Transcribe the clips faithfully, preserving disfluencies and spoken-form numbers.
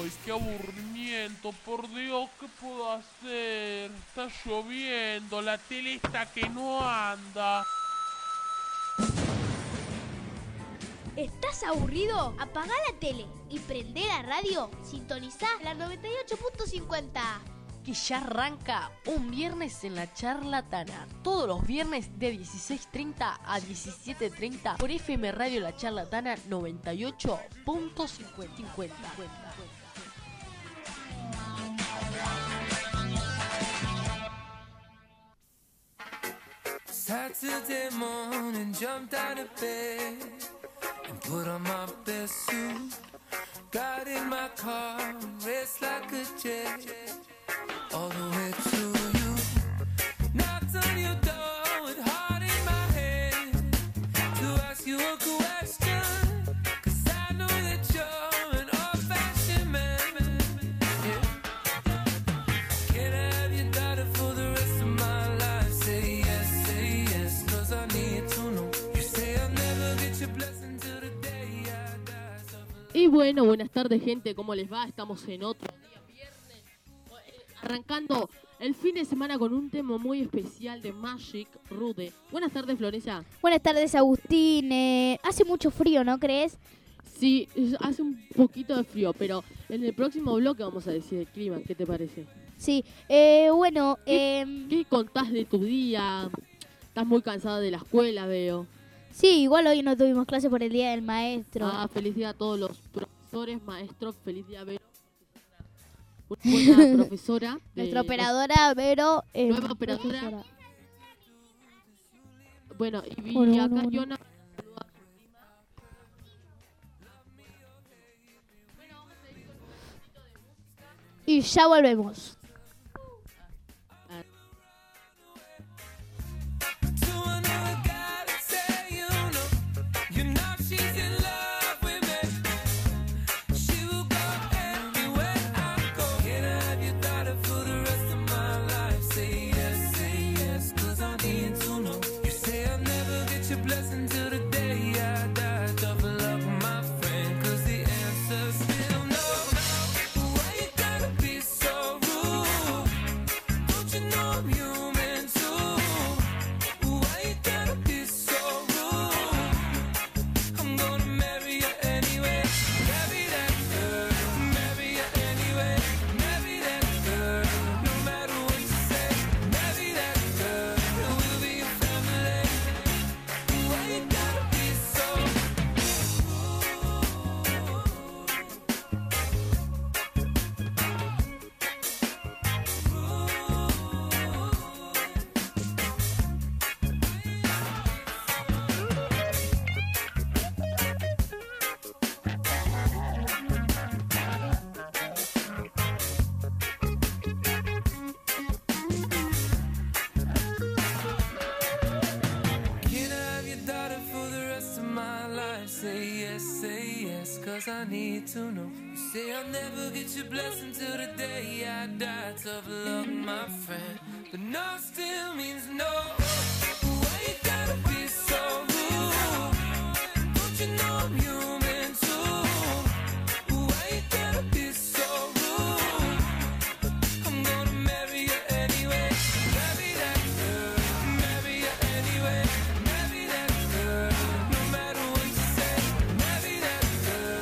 hoy, qué aburrimiento, por Dios, ¿qué puedo hacer? Está lloviendo, la tele está que no anda. ¿Estás aburrido? Apagá la tele y prendé la radio. Sintonizá la noventa y ocho punto cincuenta. Que ya arranca un viernes en la Charlatana. Todos los viernes de dieciséis treinta a diecisiete treinta por F M Radio La Charlatana noventa y ocho punto cincuenta. Saturday morning, jumped out of bed and put on my best suit. Got in my car, raced like a jet all the way to you. Knocked on your door with heart in my head to ask you a question, 'cause I know that you're an old-fashioned man. Yeah. Can I have your daughter for the rest of my life? Say yes, say yes, 'cause I need to know. You say I'll never get your blessing till the day I die. Y bueno, buenas tardes, gente, ¿cómo les va? Estamos en otro día viernes, arrancando el fin de semana con un tema muy especial de Magic Rude. Buenas tardes, Florencia. Buenas tardes, Agustín. Eh, hace mucho frío, ¿no crees? Sí, hace un poquito de frío, pero en el próximo bloque vamos a decir el clima. ¿Qué te parece? Sí, eh, bueno... ¿Qué, eh, ¿Qué contás de tu día? Estás muy cansada de la escuela, veo. Sí, igual hoy no tuvimos clase por el Día del Maestro. Ah, feliz día a todos los profesores, maestros, feliz día, Vero. Una buena profesora. De, Nuestra operadora, Vero, es nueva operadora. profesora. Bueno, y vi Bueno, acá bueno, yo bueno. una... Y ya volvemos. I need to know. You say I'll never get your blessing till the day I die. Tough luck, my friend, but no still means no. Why you gotta be so rude? Don't you know I'm human too? Why you gotta be so rude? I'm gonna marry you anyway. Marry that girl, marry you anyway. Marry that girl, no matter what you say. Marry that girl.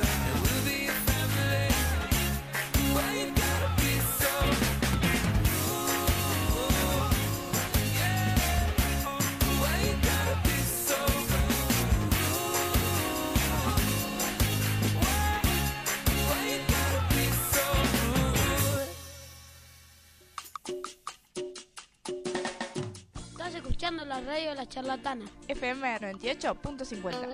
Estás escuchando la radio de La Charlatana. F M noventa y ocho punto cincuenta.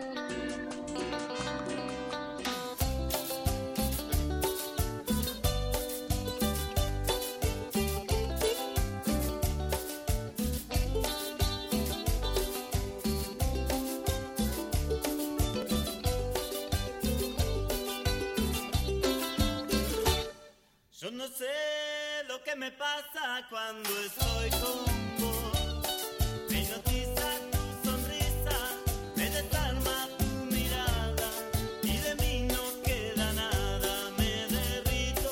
Yo no sé lo que me pasa cuando estoy con vos. Me hipnotiza tu sonrisa, me desarma tu mirada y de mí no queda nada. Me derrito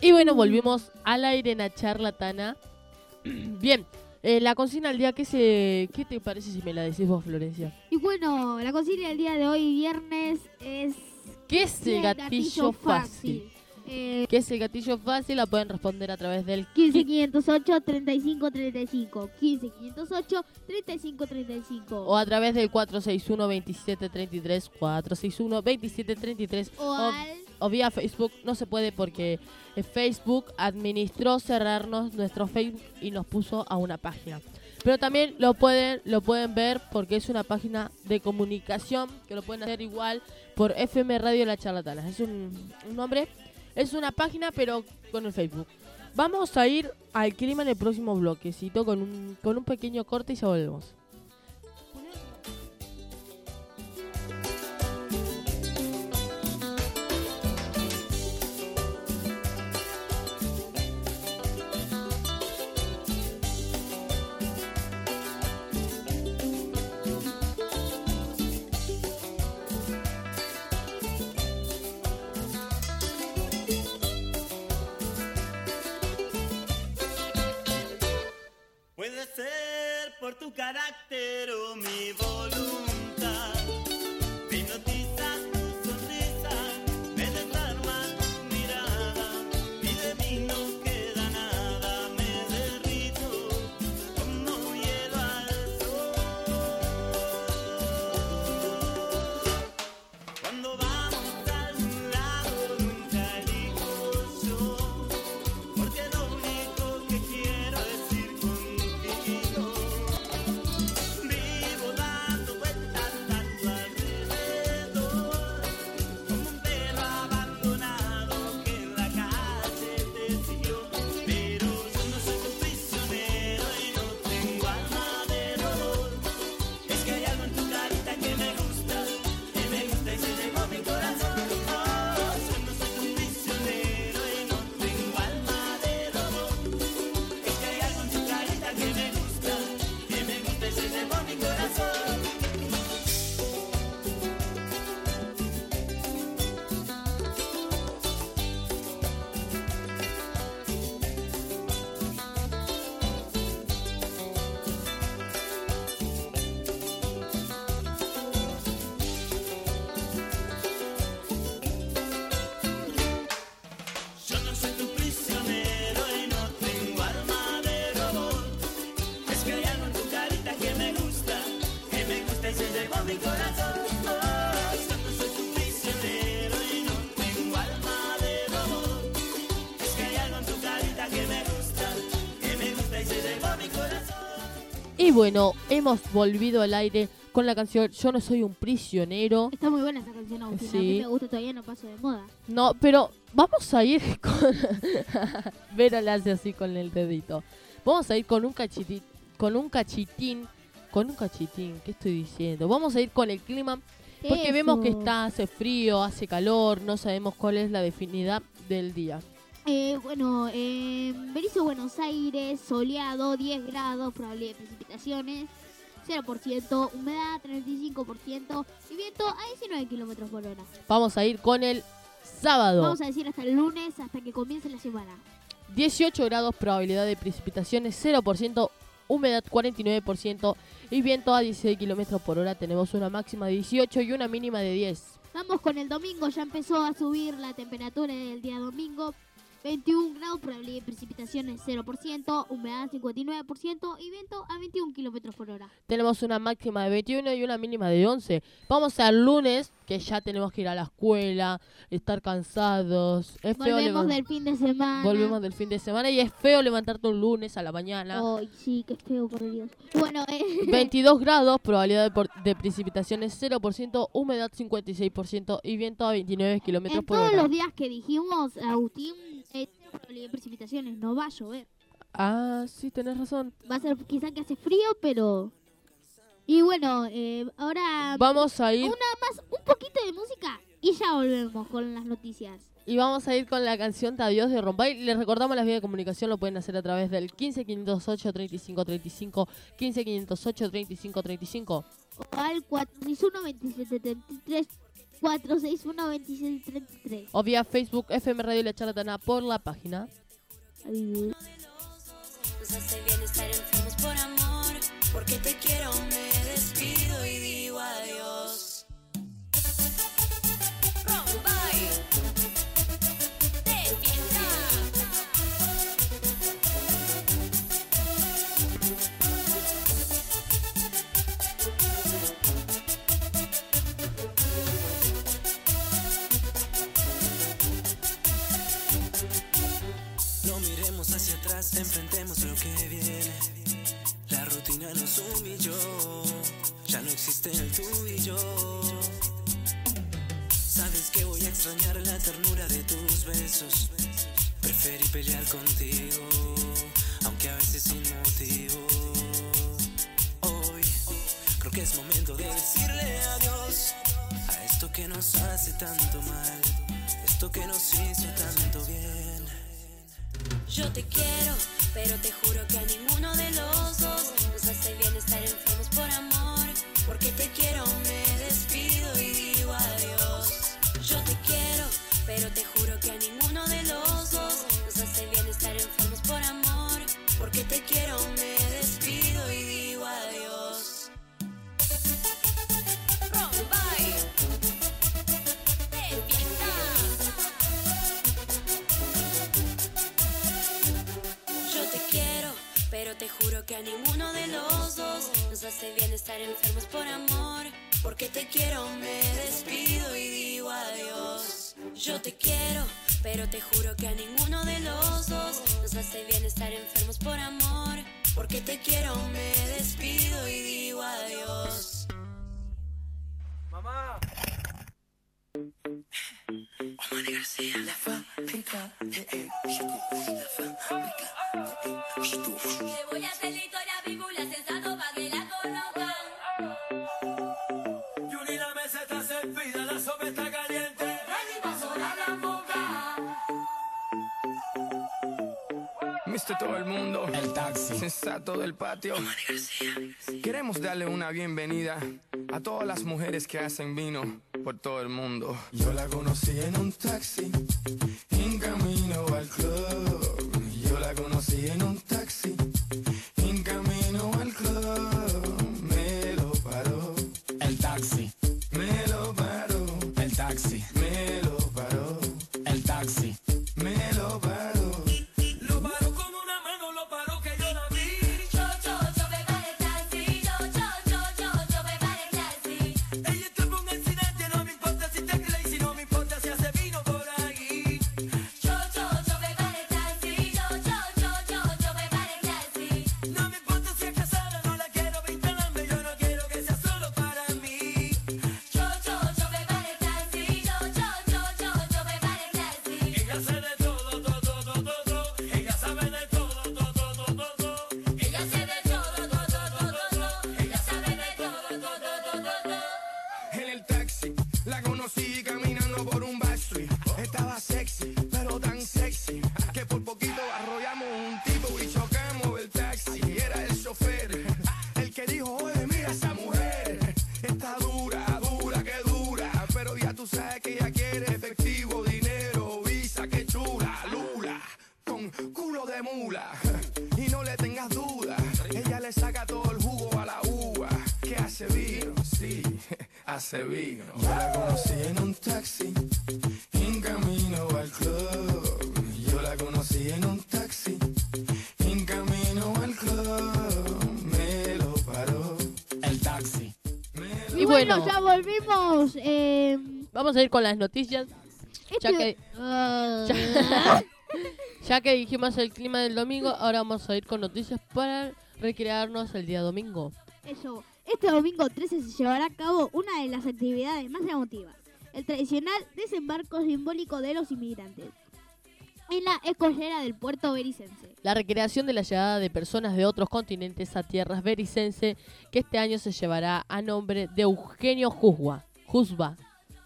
Y bueno, volvimos al aire en la charlatana. Bien, eh, la consigna del día, ¿qué, se, ¿qué te parece si me la decís vos, Florencia? Y bueno, la consigna del día de hoy, viernes, es... ¿Qué es el gatillo fácil? Eh, ¿Qué es el gatillo fácil? La pueden responder a través del quince quinientos ocho, treinta y cinco treinta y cinco. quince quinientos ocho, treinta y cinco treinta y cinco. o a través del cuatro seis uno, veintisiete treinta y tres, cuatro seis uno, veintisiete treinta y tres, O o, al... o vía Facebook. No se puede porque eh, Facebook administró cerrarnos nuestro Facebook y nos puso a una página. Pero también lo pueden lo pueden ver porque es una página de comunicación que lo pueden hacer igual por F M Radio La Charlatana. Es un, un nombre, es una página pero con el Facebook. Vamos a ir al clima en el próximo bloquecito con un, con un pequeño corte y ya volvemos. Puede ser por tu carácter o mi voluntad. Me hipnotiza tu sonrisa, me desarma tu mirada. Y de mí no queda nada, me derrito como hielo al sol. Cuando vamos a algún lado nunca elijo yo, porque lo único que quiero es ir contigo. Vivo dando vueltas a tu alrededor, como un perro abandonado que en la calle te siguió. Pero yo no soy tu prisionero y no tengo alma de dolor. Es que hay algo en tu carita que me gusta, que me gusta y se llevó mi corazón. Oh, yo no soy tu prisionero y no tengo alma de dolor. Es que hay algo en tu carita que me gusta, que me gusta y se llevó mi corazón. Yo no soy tu prisionero y no tengo alma de robot. Es que hay algo en tu carita que me gusta, que me gusta y se llevó mi corazón. Oh, yo no soy tu prisionero y no tengo alma de robot. Es que hay algo en tu carita que me gusta, que me gusta y se llevó mi corazón. Y bueno, hemos volvido al aire con la canción Yo no soy un prisionero. Está muy buena esa canción, Agustina. Sí. A mí me gusta, todavía no paso de moda. No, pero vamos a ir con... Vero le hace así con el dedito. Vamos a ir con un cachitín, con un cachitín, con un cachitín, ¿qué estoy diciendo? Vamos a ir con el clima, porque Eso. vemos que está, hace frío, hace calor, no sabemos cuál es la definidad del día. Eh, bueno, eh, Berizo, Buenos Aires, soleado, diez grados, probabilidad de precipitaciones, cero por ciento, humedad treinta y cinco por ciento y viento a diecinueve kilómetros por hora. Vamos a ir con el sábado. Vamos a decir hasta el lunes, hasta que comience la semana. dieciocho grados, probabilidad de precipitaciones cero por ciento, humedad cuarenta y nueve por ciento y viento a dieciséis kilómetros por hora. Tenemos una máxima de dieciocho y una mínima de diez. Vamos con el domingo, ya empezó a subir la temperatura del día domingo. veintiún grados, probabilidad de precipitaciones cero por ciento, humedad cincuenta y nueve por ciento y viento a veintiún kilómetros por hora. Tenemos una máxima de veintiuno y una mínima de once. Vamos al lunes, que ya tenemos que ir a la escuela, estar cansados. Es feo Volvemos levan- del fin de semana. Volvemos del fin de semana y es feo levantarte un lunes a la mañana. Ay, sí, qué feo, por Dios. Bueno, eh, veintidós grados, probabilidad de, por- de precipitaciones cero por ciento, humedad cincuenta y seis por ciento y viento a veintinueve kilómetros en por todos hora. los días que dijimos, Agustín, eh, probabilidad de precipitaciones, no va a llover. Ah, sí, tenés razón. Va a ser quizá que hace frío, pero... Y bueno, eh, ahora Vamos a ir una más, un poquito de música y ya volvemos con las noticias. y vamos a ir con la canción Te Adiós de Rombay. Les recordamos las vías de comunicación, lo pueden hacer a través del quince quinientos ocho, treinta y cinco treinta y cinco, quince quinientos ocho, treinta y cinco treinta y cinco. O al cuatro seis uno, veintisiete treinta y tres, cuatro seis uno, dos seis tres tres. O vía Facebook F M Radio La Charlatana por la página. Adiós. Nos hace bien estar enfermos por amor. Porque te quiero, me despido y digo adiós. Rombay de fiesta. No miremos hacia atrás, enfrentemos lo que viene. La rutina nos humilló, ya no existe el tú y yo. Sabes que voy a extrañar la ternura de tus besos. Preferí pelear contigo, aunque a veces sin motivo. Hoy creo que es momento de decirle adiós a esto que nos hace tanto mal, esto que nos hizo tanto bien. Yo te quiero, pero te juro que a ninguno de los dos nos hace bien estar enfermos por amor. Porque te quiero, me despido y digo adiós. Yo te quiero, pero te juro que a ninguno de los dos nos hace bien estar enfermos por amor. Porque te quiero, me despido y digo adiós. Rombay de fiesta. Yo te quiero, pero te juro que a ninguno de los dos nos hace bien estar enfermos por amor. Porque te quiero, me despido y digo adiós. Yo te quiero, pero te juro que a ninguno de los dos nos hace bien estar enfermos por amor. Porque te quiero, me despido y digo adiós. Mamá. Omar García, la fábrica de éxito, la fábrica de éxito. Te voy a hacer la historia bíblia sensato pa' que la conozcan. Yuri, la mesa está servida, la sopa está caliente. Ready pa' sonar la boca. mister Todo el mundo, el taxi sensato del patio. Omar García. Queremos darle una bienvenida a todas las mujeres que hacen vino por todo el mundo. Yo la conocí en un taxi, en camino al club. Yo la conocí en un taxi, en camino al club. Me lo paró el taxi, me lo paró el taxi, me lo paró el taxi, me lo paró. Lo paró con una mano, lo paró que yo la vi. Yo, yo, yo me paré el taxi. Yo, yo, yo, yo, yo me paré el taxi. Ella entró por un accidente, no me importa si te crees, si no me importa si hace vino por ahí. Yo, yo, yo me paré el taxi. Yo, yo, yo, yo, yo me paré el taxi. No me importa si es casada, no la quiero vincularme, yo no quiero que sea solo para mí. Yo, yo, yo me paré el taxi. Yo, yo, yo, yo, yo me paré el taxi. Ella sabe de todo, todo, todo, todo, todo. Ella sabe de todo, todo, todo, todo, todo. Ella sabe de todo, todo, todo, todo. Ella sabe de todo, todo, todo, todo. En el taxi la conocí caminando por un backstreet. Estaba sexy, pero tan sexy que por poquito arrollamos un tipo y chocamos el taxi. Era el chofer el que dijo: oye, mira esa mujer, está dura, dura, que dura. Pero ya tú sabes que ella quiere efectivo, dinero, visa, que chula, lula, con culo de mula. Y no le tengas duda, ella le saca todo el jugo a la uva. Que hace vino, sí, hace vino. Yo la conocí en un taxi, en camino al club. Yo la conocí en un taxi, en camino al club. Me lo paró el taxi. Me lo Y bueno, ya volvimos. Eh, vamos a ir con las noticias. Ya este- que, Ah, ya, ya que dijimos el clima del domingo, ahora vamos a ir con noticias para recrearnos el día domingo. Eso. Este domingo trece se llevará a cabo una de las actividades más emotivas, el tradicional desembarco simbólico de los inmigrantes en la escollera del puerto bericense. La recreación de la llegada de personas de otros continentes a tierras bericense, que este año se llevará a nombre de Eugenio Juzba. Juzba.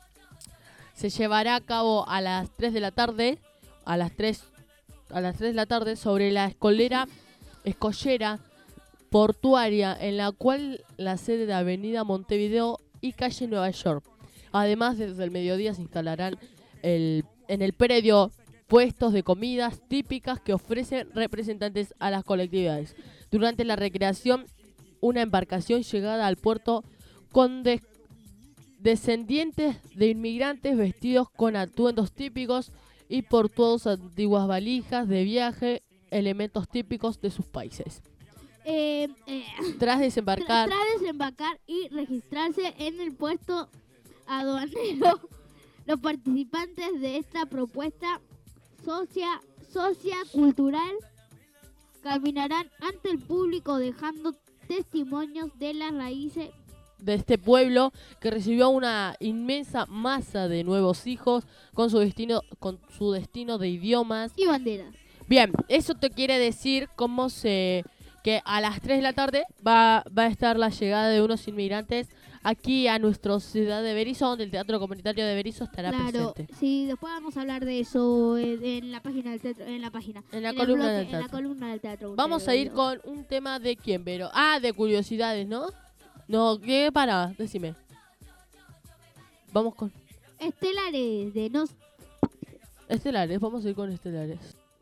Se llevará a cabo a las tres de la tarde, a las tres, a las tres de la tarde, sobre la escolera, escollera portuaria, en la cual la sede de Avenida Montevideo y calle Nueva York. Además, desde el mediodía se instalarán el, en el predio puestos de comidas típicas que ofrecen representantes a las colectividades. Durante la recreación, una embarcación llegada al puerto con des- descendientes de inmigrantes vestidos con atuendos típicos y portuados antiguas valijas de viaje, elementos típicos de sus países. Eh, eh, Tras desembarcar, Tras desembarcar y registrarse en el puesto aduanero, los participantes de esta propuesta socia, sociocultural caminarán ante el público dejando testimonios de las raíces de este pueblo que recibió una inmensa masa de nuevos hijos con su destino, con su destino de idiomas y banderas. Bien, eso te quiere decir cómo se que a las tres de la tarde va, va a estar la llegada de unos inmigrantes aquí a nuestra ciudad de Berisso, donde el Teatro Comunitario de Berisso estará Claro, presente. sí, después vamos a hablar de eso en, en la página del teatro, en la página, En la el columna bloque- del en la teatro. columna del teatro. Vamos a ir con un tema de quién, Vero. Ah, de curiosidades, ¿no? No, ¿qué? Para, decime. Vamos con Estelares de Nos. estelares, vamos a ir con estelares.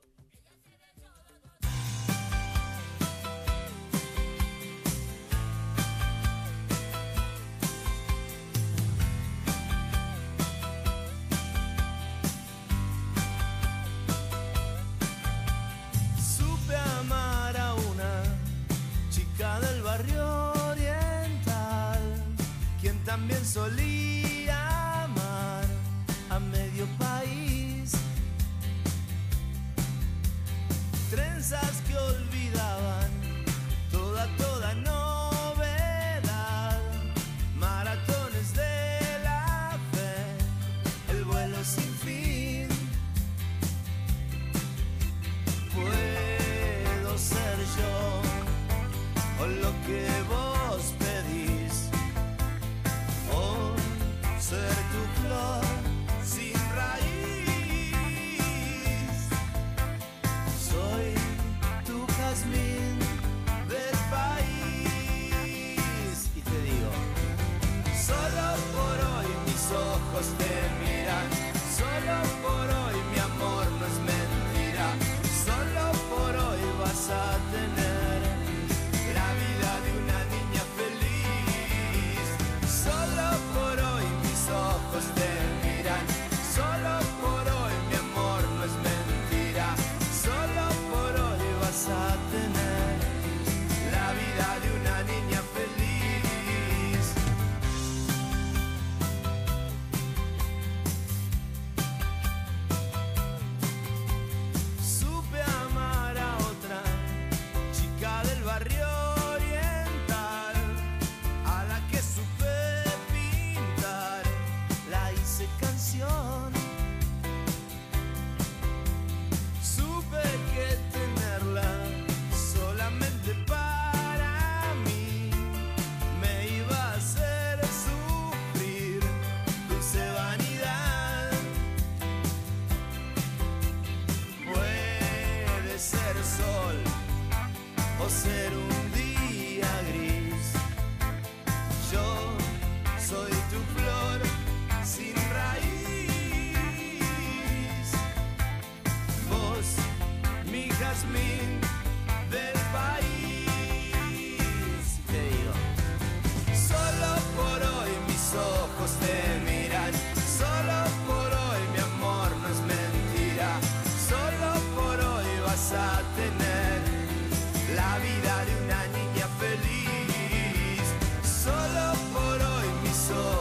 Supe amar a una chica del barrio oriental, quien también solía amar a medio país. Trenzas que olvidaban toda, toda novedad. Maratones de la fe, el vuelo sin fin. Puedo ser yo o lo que vos pedís, o ser tu flor sin raíz. Soy tu jazmín del país y te digo, solo por hoy mis ojos te miran, solo por hoy mi amor no es mentira, solo por hoy vas a tener la vida de una niña feliz. Solo por hoy mis ojos te miran, solo por hoy mi amor no es mentira, solo por hoy vas a tener la vida de una niña feliz. Supe amar a otra chica del barrio oriental, a la que supe pintar, la hice canción. Supe que tenerla solamente para mí me iba a hacer sufrir dulce vanidad. Puede ser sol o ser un día gris. Yo soy tu flor sin raíz. Vos, mi jazmín del país. Te digo, solo por hoy mis ojos te miran, solo por hoy mi amor no es mentira, solo por hoy vas a tener la vida de una niña feliz. Solo por hoy mis ojos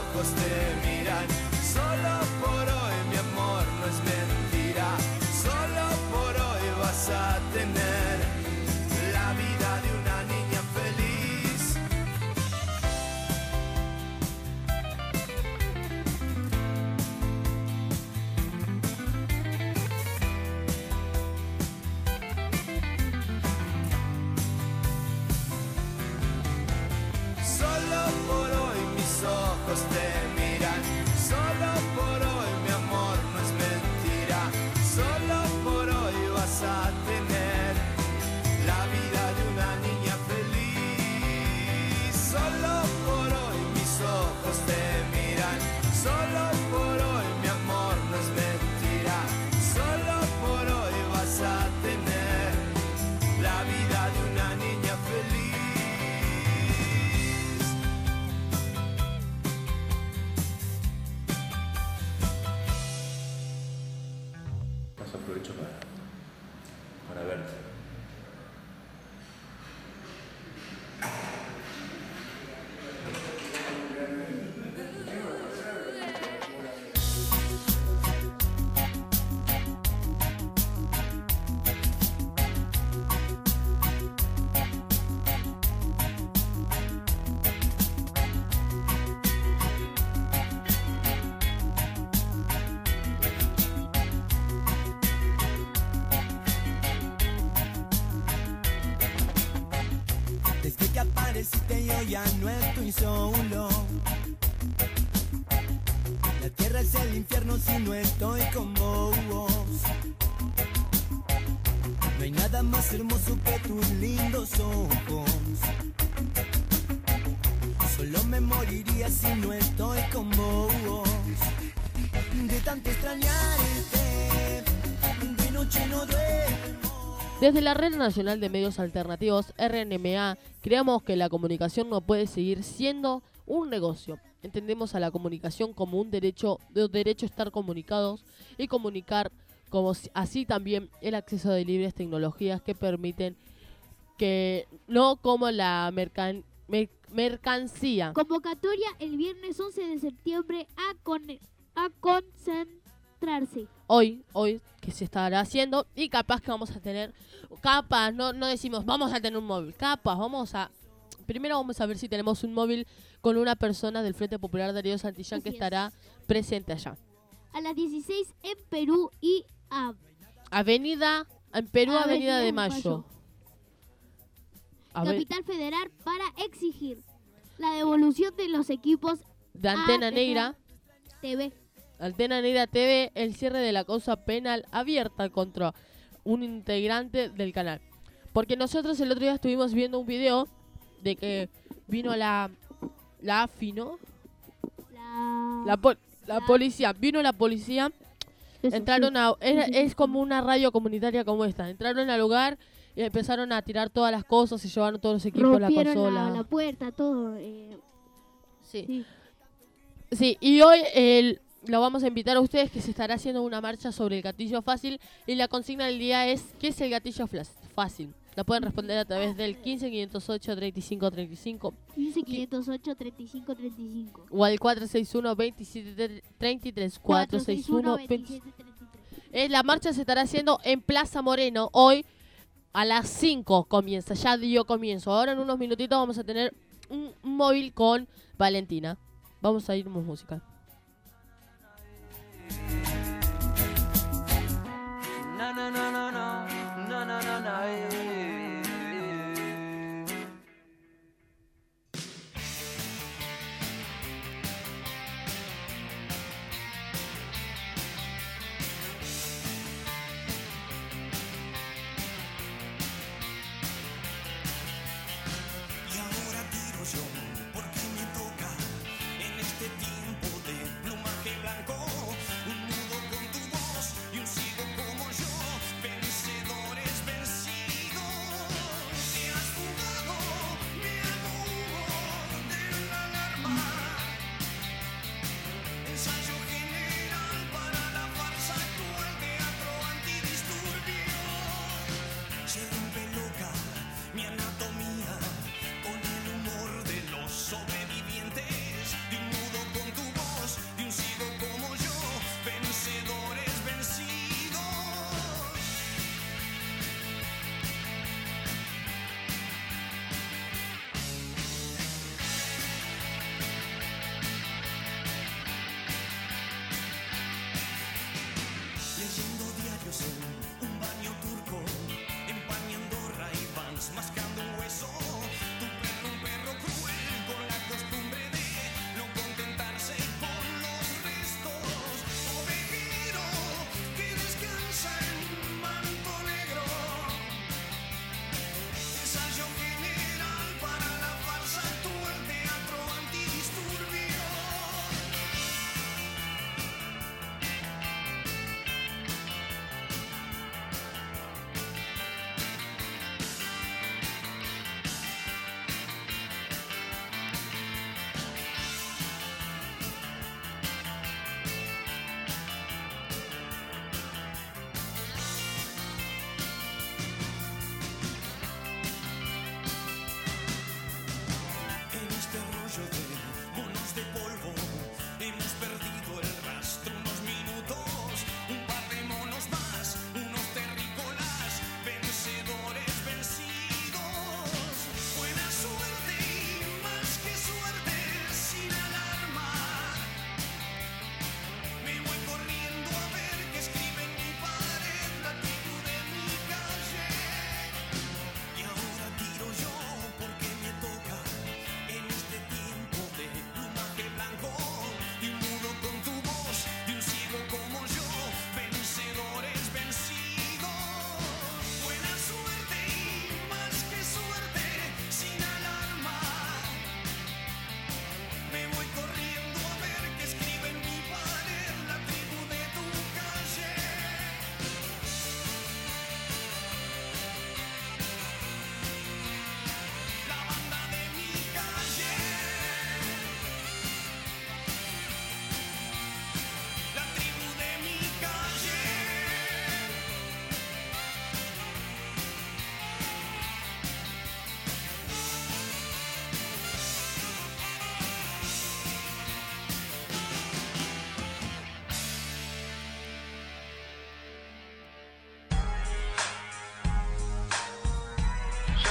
decirte yo ya no estoy solo. La tierra es el infierno si no estoy con vos. No hay nada más hermoso que tus lindos ojos. Solo me moriría si no estoy con vos. De tanto extrañarte, de noche no duermo. Desde la Red Nacional de Medios Alternativos, R N M A, creemos que la comunicación no puede seguir siendo un negocio. Entendemos a la comunicación como un derecho, de derecho a estar comunicados y comunicar, como si- así también el acceso de libres tecnologías que permiten que no como la mercan, mer- mercancía. Convocatoria el viernes once de septiembre a, con, a concentrarse. Hoy, hoy que se estará haciendo y capaz que vamos a tener, capaz, no, no decimos vamos a tener un móvil, capaz, vamos a, primero vamos a ver si tenemos un móvil con una persona del Frente Popular Darío Santillán que Así es. estará presente allá. A las dieciséis en Perú y a Avenida, en Perú, Avenida, Avenida de de Mayo. Mayo. A ver, Capital Federal para exigir la devolución de los equipos de Antena Antena Negra, T V. Antena Negra T V, el cierre de la causa penal abierta contra un integrante del canal. Porque nosotros el otro día estuvimos viendo un video de que vino la, la AFI, ¿no? La, La, pol- la La- policía, vino la policía, eso, entraron sí. a, es, sí, es sí. como una radio comunitaria como esta, entraron al lugar y empezaron a tirar todas las cosas, se llevaron todos los equipos, la Rompieron consola. la, la puerta, todo. eh, Sí. sí. Sí, y hoy el, lo vamos a invitar a ustedes que se estará haciendo una marcha sobre el gatillo fácil y la consigna del día es ¿qué es el gatillo flas- fácil? La pueden responder a través del quince quinientos ocho treinta y cinco treinta y cinco quince quinientos ocho treinta y cinco treinta y cinco. o al cuatro seis uno veintisiete treinta y tres cuatro seis uno veintisiete treinta y tres. Eh, la marcha se estará haciendo en Plaza Moreno hoy a las cinco comienza, ya dio comienzo. Ahora en unos minutitos vamos a tener un, un móvil con Valentina. Vamos a irnos música. No, no, no, no, no, no, no, no, no, eh. Y ahora tiro yo, porque me toca en este tiempo de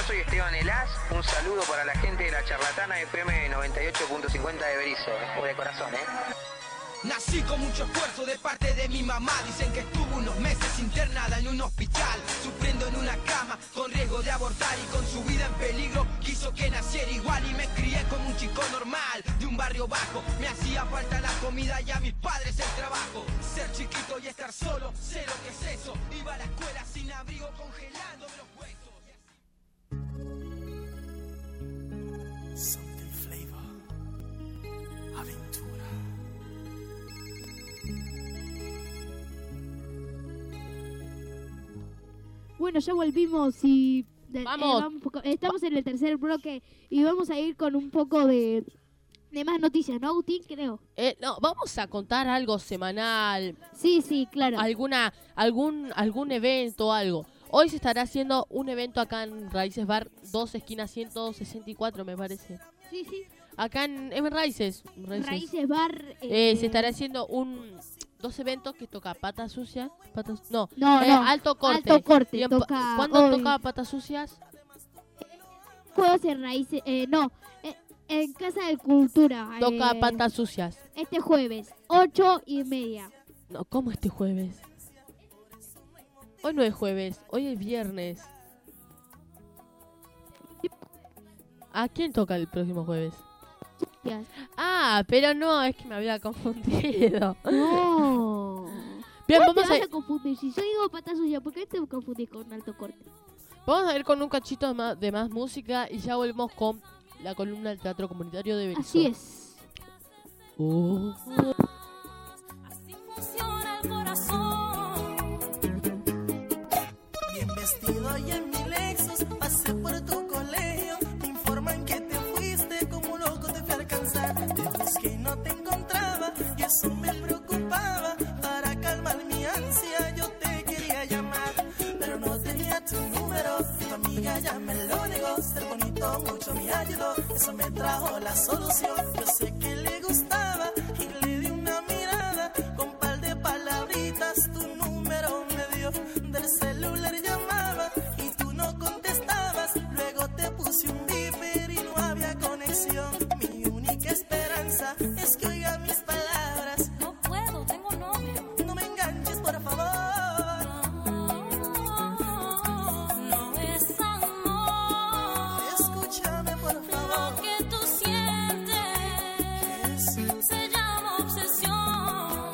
soy Esteban Elás, un saludo para la gente de la Charlatana F M noventa y ocho punto cincuenta de Berizo, o de corazón, ¿eh? Nací con mucho esfuerzo de parte de mi mamá. Dicen que estuvo unos meses internada en un hospital, sufriendo en una cama, con riesgo de abortar. Y con su vida en peligro quiso que naciera igual. Y me crié como un chico normal, de un barrio bajo. Me hacía falta la comida y a mis padres el trabajo. Ser chiquito y estar solo, sé lo que es eso. Iba a la escuela sin abrigo, congelándome los huesos. Something flavor. Aventura. Bueno, ya volvimos y de- Vamos. eh, vamos poco- estamos en el tercer bloque y vamos a ir con un poco de, de más noticias, ¿no, Agustín? Creo. Eh, no, vamos a contar algo semanal. Sí, sí, claro. Alguna, algún, algún evento o algo. Hoy se estará haciendo un evento acá en Raíces Bar, dos esquinas ciento sesenta y cuatro, me parece. Sí, sí. Acá en, en Raíces. Raíces. Raíces Bar. Eh, eh, se estará haciendo un dos eventos que toca Patas Sucias. Patas, no, No, eh, no. Alto Corte. Alto Corte, Y en pa- toca ¿Cuándo hoy. toca Patas Sucias? Juegos en Raíces. Eh, no, eh, en Casa de Cultura. Toca eh, Patas Sucias. Este jueves, ocho y media. No, ¿cómo este jueves? Hoy no es jueves, hoy es viernes. ¿A quién toca el próximo jueves? Ya. Ah, pero no, es que me había confundido. No. Bien, ¿Cómo te vamos vas a, a confundir? Si yo digo Pata Sucia, ¿por qué te confundís con Alto Corte? vamos a ir con un cachito de más, de más música y ya volvemos con la columna del Teatro Comunitario de Berizo. Así es. Uh. Así funciona el corazón. Bien vestido y en mi Lexus pasé por tu colegio. Me informan que te fuiste, como un loco te fui a alcanzar. Te busqué y no te encontraba y eso me preocupaba. Para calmar mi ansia yo te quería llamar, pero no tenía tu número. Tu amiga ya me lo negó. Ser bonito mucho me ayudó, eso me trajo la solución. Yo sé que le gustaba y le di una mirada. Con par de palabritas tu número me dio. Del celular llamaba y tú no contestabas. Luego te puse un beeper y no había conexión. Mi única esperanza es que oiga mis palabras. No puedo, tengo novio. No me enganches, por favor. No es amor. Escúchame, por favor. Lo que tú sientes se llama obsesión.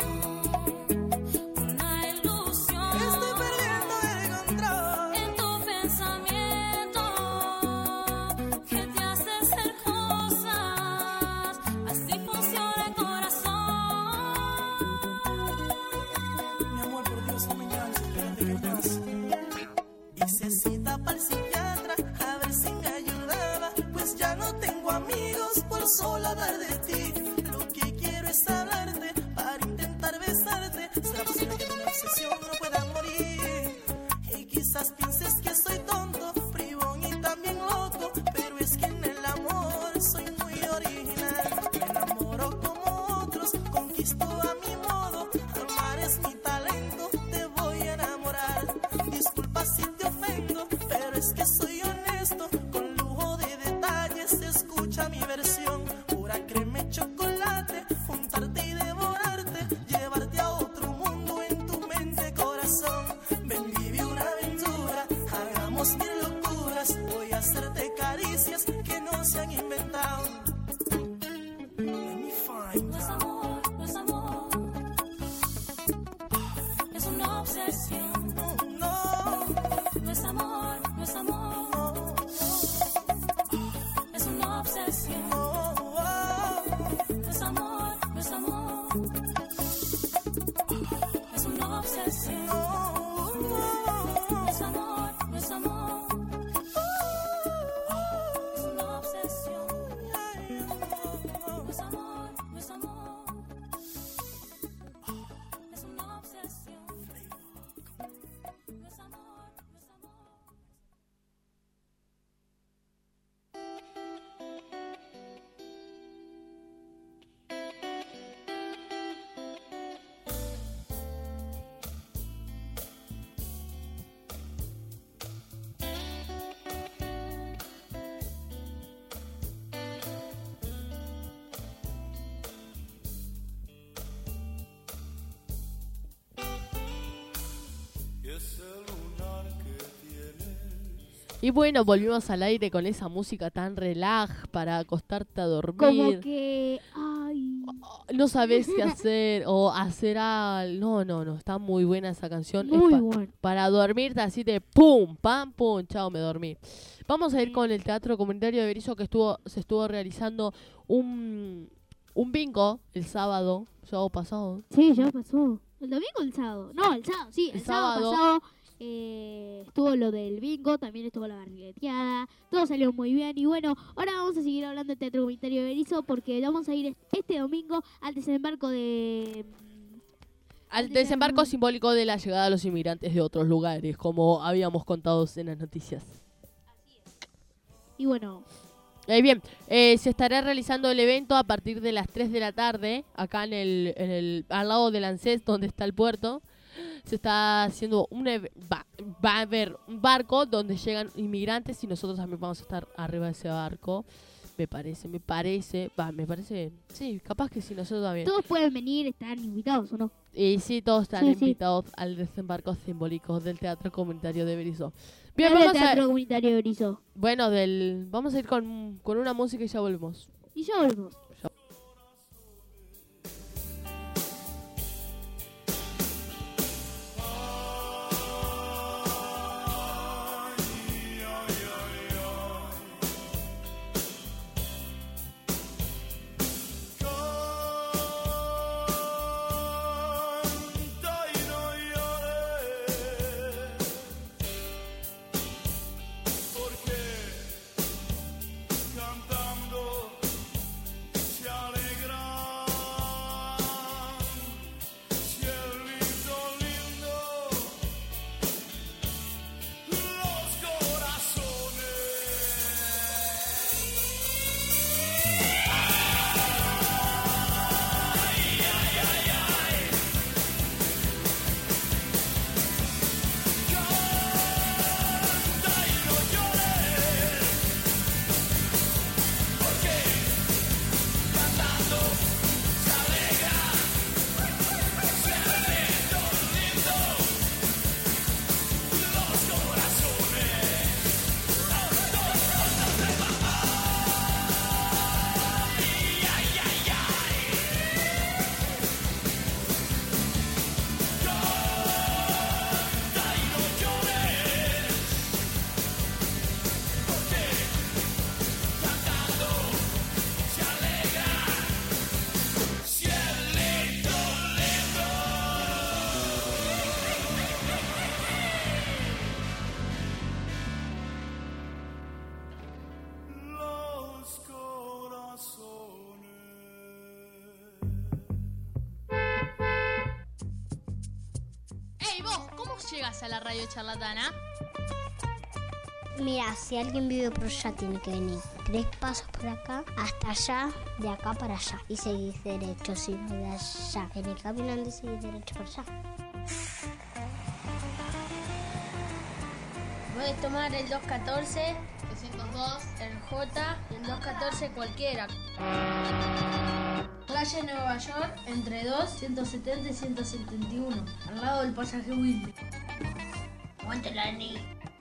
Una ilusión. Estoy perdiendo el control. En tu pensamiento que te hace hacer cosas. Así funciona el corazón. Mi amor, por Dios, no me enganches, espérate, ¿qué pasa? Hice cita para el psiquiatra a ver si me ayudaba, pues ya no tengo amigos por solo hablar de ti. Lo que quiero es hablarte para intentar besarte. ¿Será posible que mi obsesión no pueda morir? Y quizás pienses que soy tonto, bribón y también loco, pero es que en el amor soy muy original. Me enamoro como otros, conquisto a mi modo. Amar es mi talento, te voy a enamorar. Disculpa si te ofendo, pero es que soy honesto. Con lujo de detalles, escucha mi versión. Pura crema y chocolate, juntarte y devorarte. Llevarte a otro mundo en tu mente, corazón. Ven, vive una aventura, hagamos mil locuras. Voy a hacerte caricias que no se han inventado. Let me find No es amor, no es amor. Y bueno, volvimos al aire con esa música tan relaj para acostarte a dormir. Como que... Ay. No sabes qué hacer o hacer algo. No, no, no. Está muy buena esa canción. Muy es pa- buena. Para dormirte así de pum, pam, pum, chao, me dormí. Vamos a ir con el Teatro Comunitario de Berisso, que estuvo se estuvo realizando un, un bingo el sábado, sábado pasado. Sí, ya pasó. ¿El domingo o el sábado? No, el sábado, sí. El, El sábado, sábado. pasado eh, estuvo lo del bingo, también estuvo la barrileteada. Todo salió muy bien. Y bueno, ahora vamos a seguir hablando del Teatro Comunitario de Berisso porque vamos a ir este domingo al desembarco de... Al desembarco simbólico de la llegada de los inmigrantes de otros lugares, como habíamos contado en las noticias. Y bueno... Eh, bien, eh, se estará realizando el evento a partir de las tres de la tarde, acá en el, en el al lado del ANSES, donde está el puerto. Se está haciendo un eve- va, va a haber un barco donde llegan inmigrantes y nosotros también vamos a estar arriba de ese barco. Me parece, me parece, va, me parece, sí, capaz que sí, nosotros también. Todos pueden venir, están invitados, ¿o no? Y sí, todos están Sí, sí. invitados al desembarco simbólico del Teatro Comunitario de Berisso. Bien, ¿Cuál es vamos el a, Teatro Comunitario de Berisso? bueno, del, vamos a ir con, con una música y ya volvemos. Y ya volvemos. Canta y no llores, porque cantando se alegran. Cielito lindo, los Ey, vos, ¿cómo llegas a la radio charlatana? Mira, si alguien vive por allá tiene que venir tres pasos por acá, hasta allá, de acá para allá. Y seguís derecho, si no de allá. Venís caminando y seguís derecho para allá. Puedes tomar el doscientos catorce, trescientos dos, el J y el doscientos catorce cualquiera. Calle Nueva York, entre dos, ciento setenta y ciento setenta y uno, al lado del pasaje Wilde. Aguante la ni.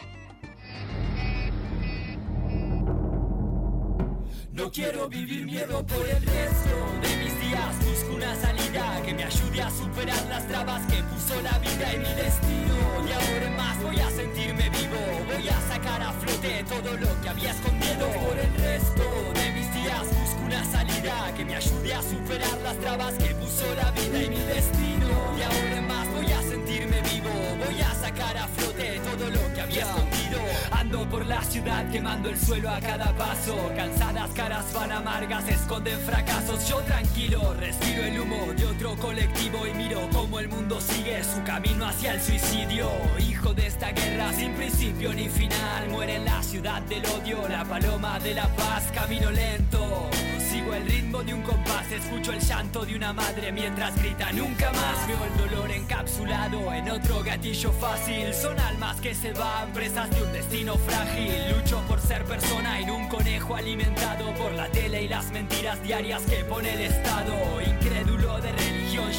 No quiero vivir miedo por el resto de mis días. Busco una salida que me ayude a superar las trabas que puso la vida en mi destino. Y ahora en más voy a sentirme vivo. Voy a sacar a flote todo lo que había escondido. Por el resto de mis días busco una salida que me ayude a superar las trabas que puso la vida en mi destino. Y ahora en más voy a sentirme vivo. Voy a sacar a flote todo lo que había escondido. Ando por la ciudad quemando el suelo a cada paso. Cansadas caras van amargas, esconden fracasos. Yo tranquilo, respiro el humo de otro colectivo y miro cómo el mundo sigue su camino hacia el suicidio. Hijo de esta guerra sin principio ni final, muere en la ciudad del odio, la paloma de la paz. Camino lento, sigo el ritmo de un compás, escucho el llanto de una madre mientras grita nunca más. Veo el dolor encapsulado en otro gatillo fácil. Son almas que se van presas de un destino frágil. Lucho por ser persona en un conejo alimentado por la tele y las mentiras diarias que pone el Estado. Incrédulo de religión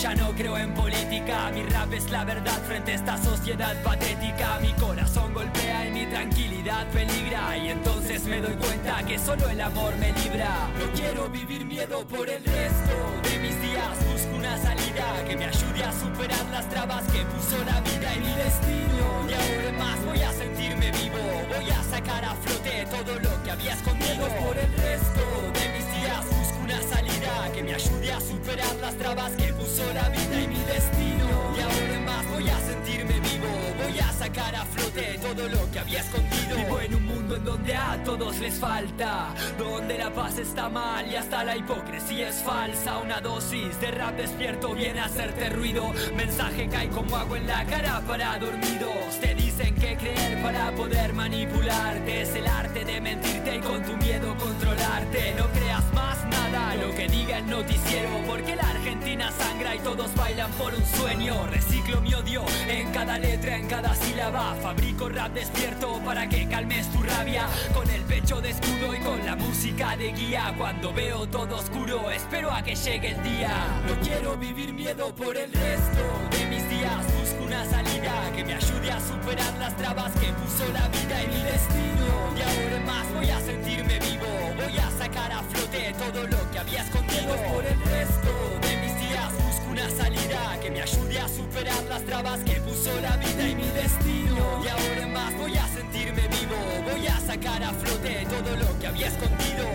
ya no creo en política. Mi rap es la verdad frente a esta sociedad patética. Mi corazón golpea y mi tranquilidad peligra, y entonces me doy cuenta que solo el amor me libra. No quiero vivir miedo por el resto de mis días. Busco una salida que me ayude a superar las trabas que puso la vida y mi destino. Y ahora más voy a sentirme vivo. Voy a sacar a flote todo lo que había escondido. Por el resto de mis días busco una salida que me ayude a superar las trabas que puso la vida y mi destino. Y ahora más voy a sentirme vivo. Voy a sacar a flote todo lo que había escondido. Vivo en un mundo en donde a todos les falta, donde la paz está mal y hasta la hipocresía es falsa. Una dosis de rap despierto viene a hacerte ruido. Mensaje cae como agua en la cara para dormidos. Te dicen que creer para poder manipularte es el arte de mentirte y con tu miedo controlarte. No creas más nada lo que diga el noticiero, porque la Argentina sangra y todos bailan por un sueño. Reciclo mi odio en cada letra, en cada sílaba. Fabrico rap despierto para que calmes tu rabia. Con el pecho de escudo y con la música de guía. Cuando veo todo oscuro espero a que llegue el día. No quiero vivir miedo por el resto de mis días. Busco una salida que me ayude a superar las trabas que puso la vida y mi destino. Y ahora más voy a sentirme vivo. Voy a sacar a flote todo lo que había escondido. Por el resto de mis días busco una salida que me ayude a superar las trabas que puso la vida y mi destino. Y ahora más voy a sentirme vivo. Voy a sacar a flote todo lo que había escondido.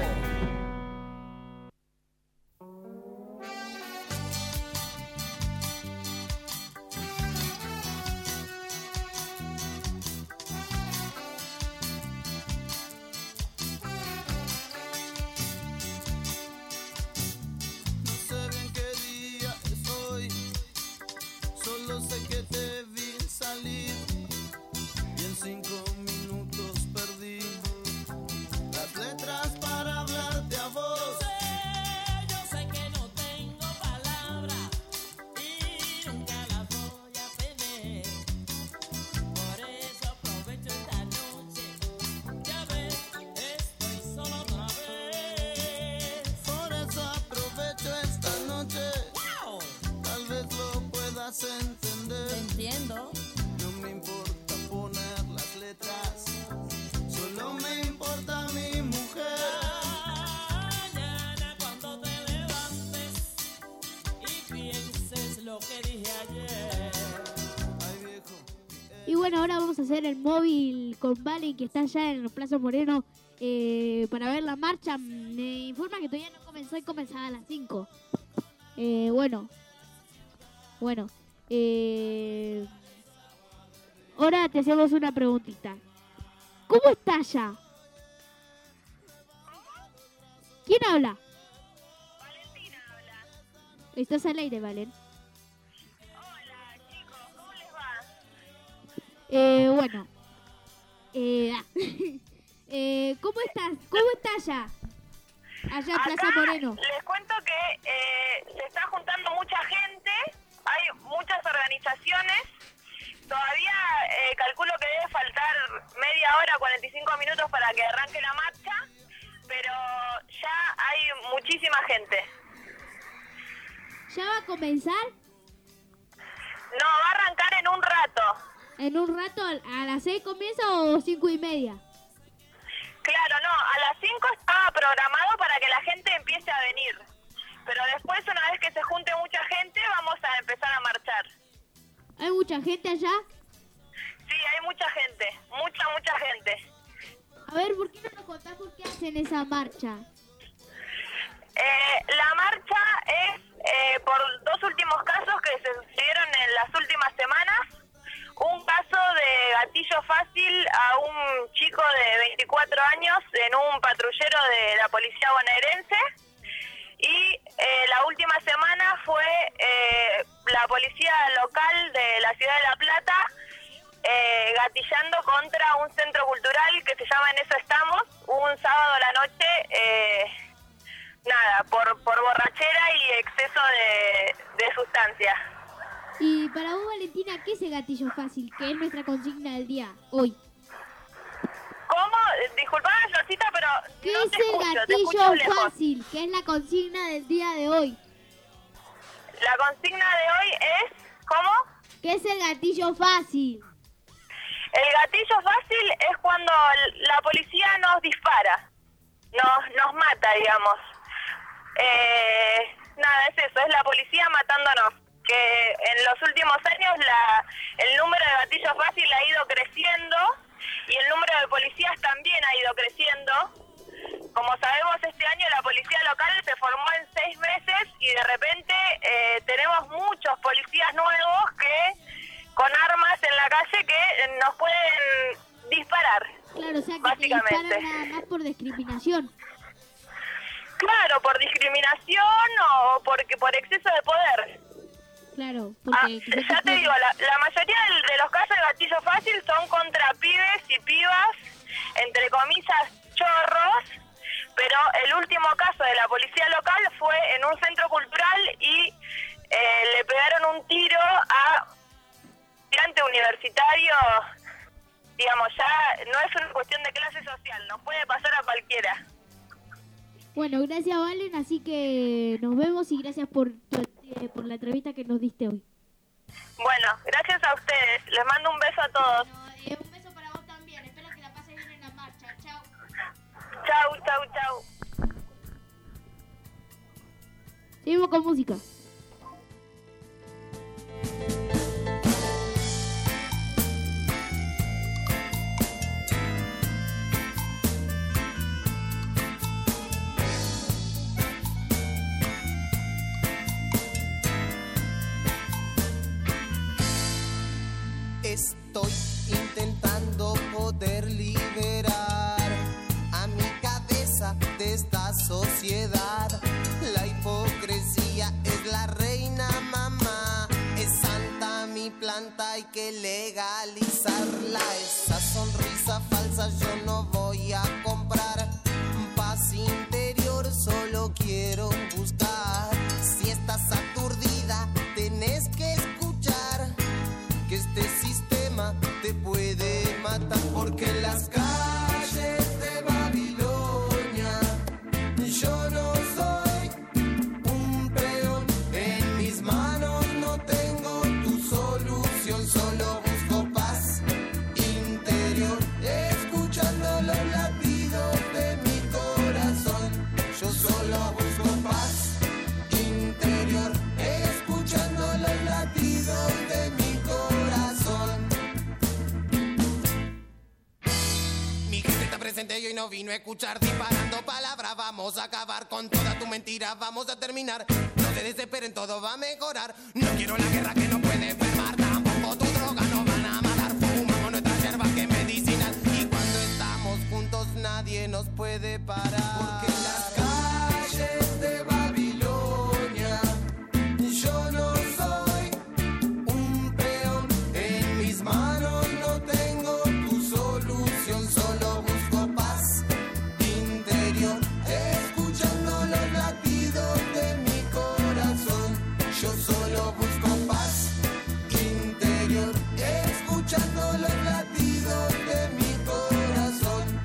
No sé bien qué día es hoy, solo sé que te vi salir y en cinco minutos perdí las letras para hablarte a vos. Yo sé que no tengo palabras y nunca las voy a tener. Por eso aprovecho esta noche. Ya ves, estoy solo otra vez. Por eso aprovecho esta noche. Tal vez lo puedas entender. Entiendo. No me importa poner las letras, solo me importa mi mujer. Mañana cuando te levantes y pienses lo que dije ayer. Ay, viejo. Y bueno, ahora vamos a hacer el móvil con Valen, que está allá en Plaza Moreno, eh, para ver la marcha. Me informa que todavía no comenzó y comenzaba a las cinco. Eh, bueno, bueno, eh, ahora te hacemos una preguntita. ¿Cómo estás ya? ¿Quién habla? Valentina habla. Estás al aire, Valen. Eh, bueno. Eh, ah. eh, ¿Cómo estás? ¿Cómo estás allá? Allá en Plaza Acá Moreno. les cuento que eh, se está juntando mucha gente, hay muchas organizaciones. Todavía eh, calculo que debe faltar media hora, cuarenta y cinco minutos para que arranque la marcha, pero ya hay muchísima gente. ¿Ya va a comenzar? No, va a arrancar en un rato. ¿En un rato? ¿A las seis comienza o cinco y media? Claro, no, a las cinco estaba programado para que la gente empiece a venir. Pero después, una vez que se junte mucha gente, vamos a empezar a marchar. ¿Hay mucha gente allá? Sí, hay mucha gente, mucha, mucha gente. A ver, ¿por qué no nos contás por qué hacen esa marcha? Eh, la marcha es eh, por dos últimos casos que se sucedieron en las últimas semanas. Un caso de gatillo fácil a un chico de veinticuatro años en un patrullero de la policía bonaerense. Y eh, la última semana fue eh, la policía local de la ciudad de La Plata eh, gatillando contra un centro cultural que se llama En Eso Estamos, un sábado a la noche, eh, nada, por, por borrachera y exceso de, de sustancias. Y para vos, Valentina, ¿qué es el gatillo fácil? Que es nuestra consigna del día, hoy. ¿Cómo? Disculpame, Florcita, pero ¿Qué no es te el escucho, te gatillo escucho lejos. fácil? Que es la consigna del día de hoy. La consigna de hoy es, ¿cómo? ¿Qué es el gatillo fácil? El gatillo fácil es cuando l- la policía nos dispara, nos, nos mata, digamos. Eh, nada, es eso, es la policía matándonos. Que en los últimos años la, el número de gatillos fácil ha ido creciendo y el número de policías también ha ido creciendo. Como sabemos, este año la policía local se formó en seis meses y de repente eh, tenemos muchos policías nuevos que con armas en la calle que nos pueden disparar. Claro, o sea que te básicamente. disparan nada más por discriminación. Claro, por discriminación o porque por exceso de poder. Claro, Ah, porque... ya te digo, la, la mayoría del- de los casos de gatillo fácil son contra pibes y pibas, entre comillas, chorros, pero el último caso de la policía local fue en un centro cultural y eh, le pegaron un tiro a un estudiante universitario. Digamos, ya no es una cuestión de clase social, nos puede pasar a cualquiera. Bueno, gracias Valen, así que nos vemos y gracias por, tu- eh, por la entrevista que nos diste hoy. Bueno, gracias a ustedes, les mando un beso a todos. Eh, un beso para vos también, espero que la pases bien en la marcha. Chao. Chau, chau, chau. Seguimos con música. Estoy intentando poder liberar a mi cabeza de esta sociedad. La hipocresía es la reina mamá, es santa mi planta, hay que legalizarla. Esa sonrisa falsa yo no voy a comprar. Paz interior solo quiero buscar. Si estás aturdida tenés que escuchar que este sistema te puede matar, porque en las calles de Babilonia yo no soy un peón, en mis manos no tengo tu solución, solo busco paz interior, escuchando los latidos de mi corazón. Yo solo busco paz interior, escuchando los latidos de mi corazón. Mi gente está presente y hoy no vino a escuchar disparando palabras. Vamos a acabar con toda tu mentira, vamos a terminar. No se desesperen, todo va a mejorar. No quiero la guerra que no puede enfermar, tampoco tu droga nos van a matar. Fumamos nuestras hierbas que medicinal y cuando estamos juntos nadie nos puede parar. Porque en las calles de Babilonia yo no soy un peón, en mis manos no tengo tu solución, solo busco paz interior, escuchando los latidos de mi corazón. Yo solo busco paz interior, escuchando los latidos de mi corazón.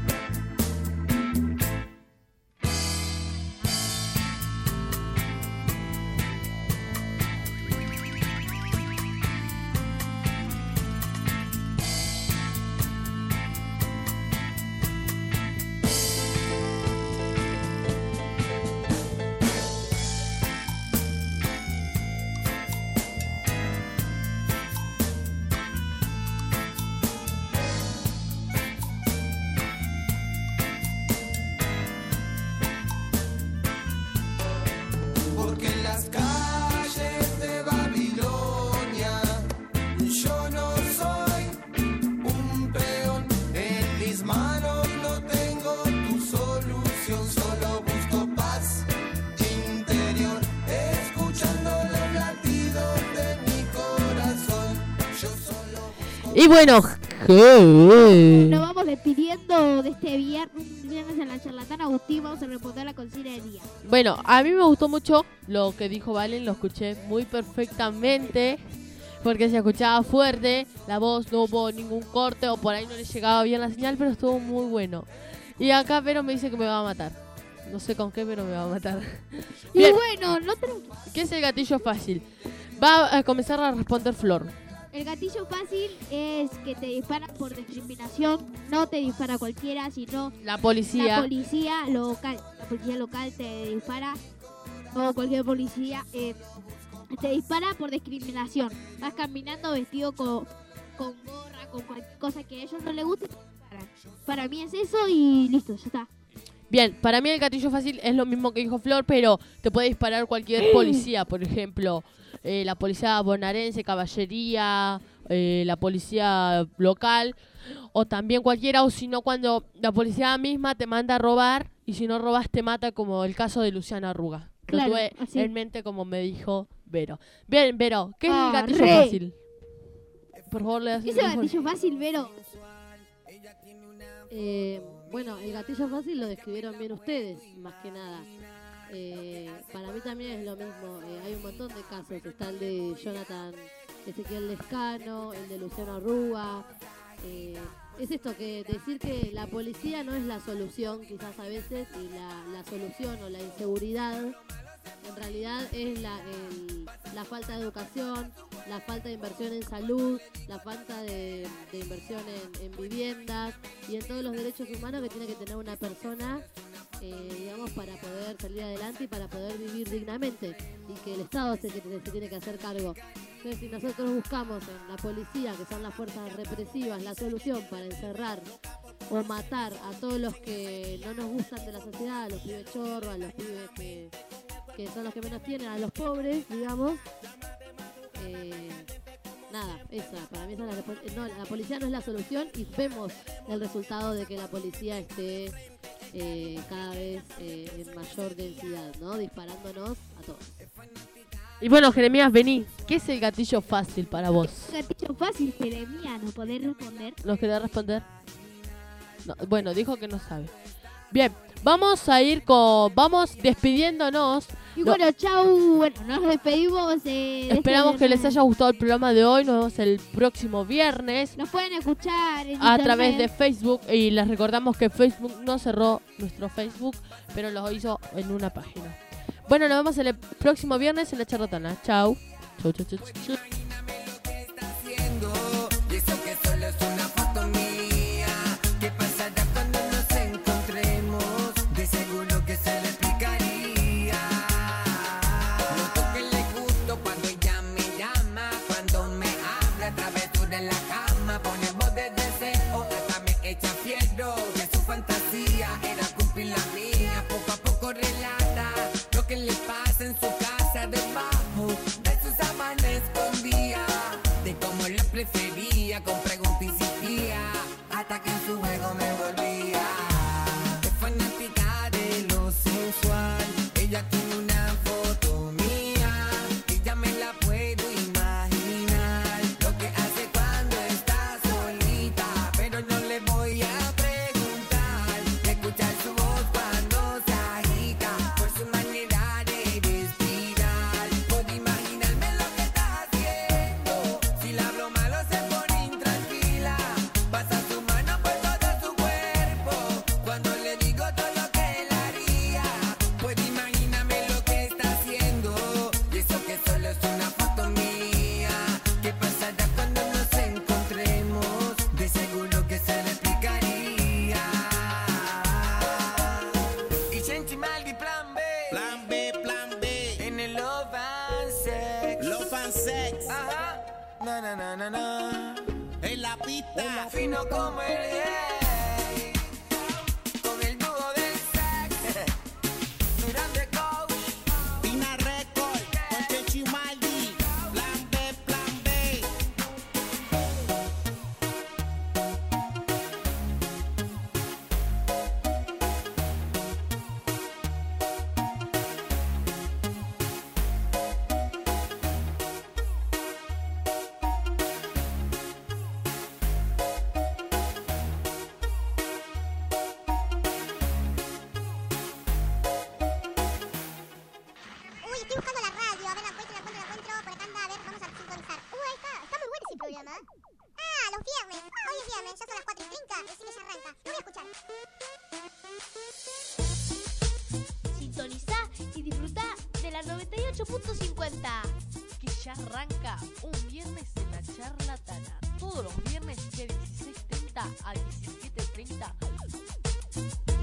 Porque en las calles de Babilonia yo no soy un peón, en mis manos no tengo tu solución, solo busco paz interior, escuchando los latidos de mi corazón. Yo solo busco Y bueno, Nos vamos despidiendo de este viernes, viernes en la charlatana. Agustín, vamos a responder la consigna del día. bueno, a mí me gustó mucho lo que dijo Valen, lo escuché muy perfectamente, porque se escuchaba fuerte, la voz, no hubo ningún corte o por ahí no le llegaba bien la señal, pero estuvo muy bueno. Y acá Vero me dice que me va a matar. No sé con qué, pero me va a matar. Y Bien. bueno, no tenemos... ¿Qué es el gatillo fácil? Va a comenzar a responder Flor. El gatillo fácil es que te dispara por discriminación, no te dispara cualquiera, sino La policía. la policía local. La policía local te dispara, o cualquier policía, eh, te dispara por discriminación. Vas caminando vestido con, con gorra, con cualquier cosa que a ellos no les guste. te disparan. Para mí es eso y listo, ya está. Bien, para mí el gatillo fácil es lo mismo que dijo Flor, pero te puede disparar cualquier policía, por ejemplo, eh, la policía bonaerense, caballería, eh, la policía local, o también cualquiera, o si no cuando la policía misma te manda a robar y si no robas te mata, como el caso de Luciana Arruga. Claro, Lo tuve así. en mente como me dijo Vero. Bien, Vero, ¿qué es Ah, el gatillo re. fácil? Por favor, le das ¿Qué es el gatillo fácil, Vero? Eh, bueno, el gatillo fácil lo describieron bien ustedes, más que nada. Eh, para mí también es lo mismo. Eh, hay un montón de casos. Está el de Jonathan Ezequiel Lescano, el de Luciano Arruga. Eh, es esto, que decir que la policía no es la solución quizás a veces, y la, la solución o la inseguridad en realidad es la, el- la falta de educación, la falta de inversión en salud, la falta de, de inversión en, en viviendas y en todos los derechos humanos que tiene que tener una persona, eh, digamos, para poder salir adelante y para poder vivir dignamente, y que el Estado es el que se, se tiene que hacer cargo. Entonces, si nosotros buscamos en la policía, que son las fuerzas represivas, la solución para encerrar o matar a todos los que no nos gustan de la sociedad, a los pibes chorros, a los pibes que, que son los que menos tienen, a los pobres, digamos, eh, nada, esa, para mí esa es la, respu- no, la policía no es la solución, y vemos el resultado de que la policía esté eh, cada vez eh, en mayor densidad, ¿no? Disparándonos a todos. Y bueno, Jeremías, vení. ¿Qué es el gatillo fácil para vos? Gatillo fácil, Jeremías, ¿no podés responder? ¿Nos querés responder? No, bueno, dijo que no sabe. Bien, vamos a ir con... Vamos despidiéndonos. Y No, bueno, chau, bueno, nos despedimos. Eh, de esperamos este que les viernes. haya gustado el programa de hoy. Nos vemos el próximo viernes Nos pueden escuchar en a internet. través de Facebook. Y les recordamos que Facebook no cerró nuestro Facebook, pero lo hizo en una página. Bueno, nos vemos el próximo viernes en la charlatana. Chau. Chau, chau, chau, chau. Y eso que solo es una foto mía. ¿Qué pasará cuando nos encontremos? De seguro que se le explicaría. Noto que le gusto cuando ella me llama, cuando me habla a través de la cama. Pone voz de deseo, hasta me echa fiero. De su fantasía era cumplir la mía. Poco a poco relata lo que le pasa en su casa debajo de sus sábanas escondía, de cómo la prefería, con preguntas insistía, hasta que en su juego me volvía. Es fanática de lo sensual, ella tiene una foto mía, y ya me la puedo imaginar, lo que hace cuando está solita, pero no le voy a preguntar, escuchar su voz cuando se agita, por su manera de respirar, puedo imaginarme lo que está haciendo, si la hablo malo se pone intranquila, pasa su mano por todo su cuerpo, cuando le digo todo lo que él haría, puedo imaginarme lo que está haciendo, y eso que solo es una foto mía, ¿qué pasará cuando nos encontremos? De seguro que se le explicaría. Y Shenchi Maldi plan B. Plan B, plan B. En el Love and Sex. Love and Sex. Ajá. Na na na na na. En la pista. Fino como el rey. Con el dúo del sex. Grande coach. Pina Record. Con Shenchi Maldi. Plan B, plan B. arranca un viernes en la charlatana. Todos los viernes de dieciséis treinta a diecisiete treinta.